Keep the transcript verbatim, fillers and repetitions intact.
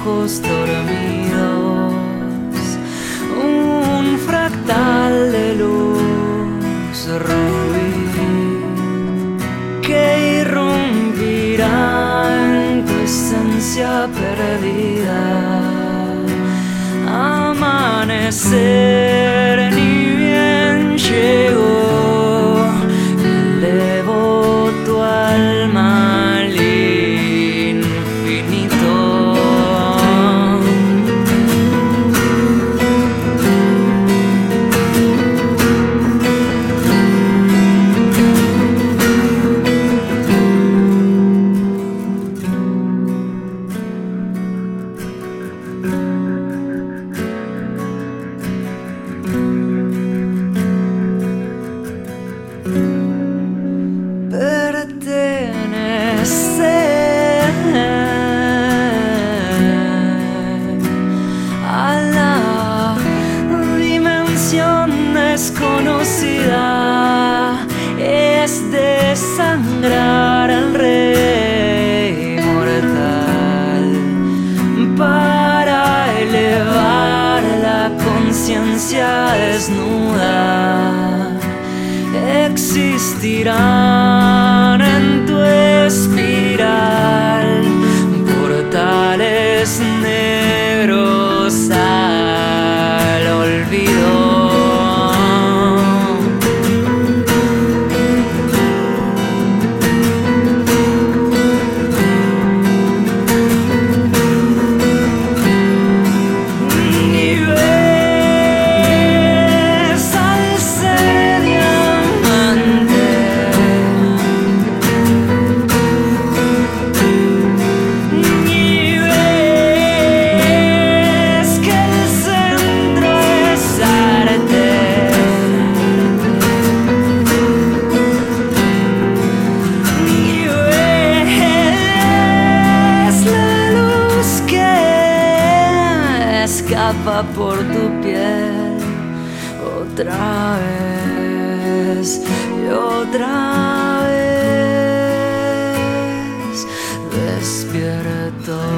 ojos dormidos, un fractal de luz rubí que irrumpirá en tu esencia perdida. Amanecer ni bien llegó, elevo tu alma al infinito. Pertenecer a la dimensión desconocida es desangrar al rey mortal para elevar la conciencia desnuda. Existirán en tu espiral portales negros al olvido. Escapa por tu piel otra vez y otra vez despierto.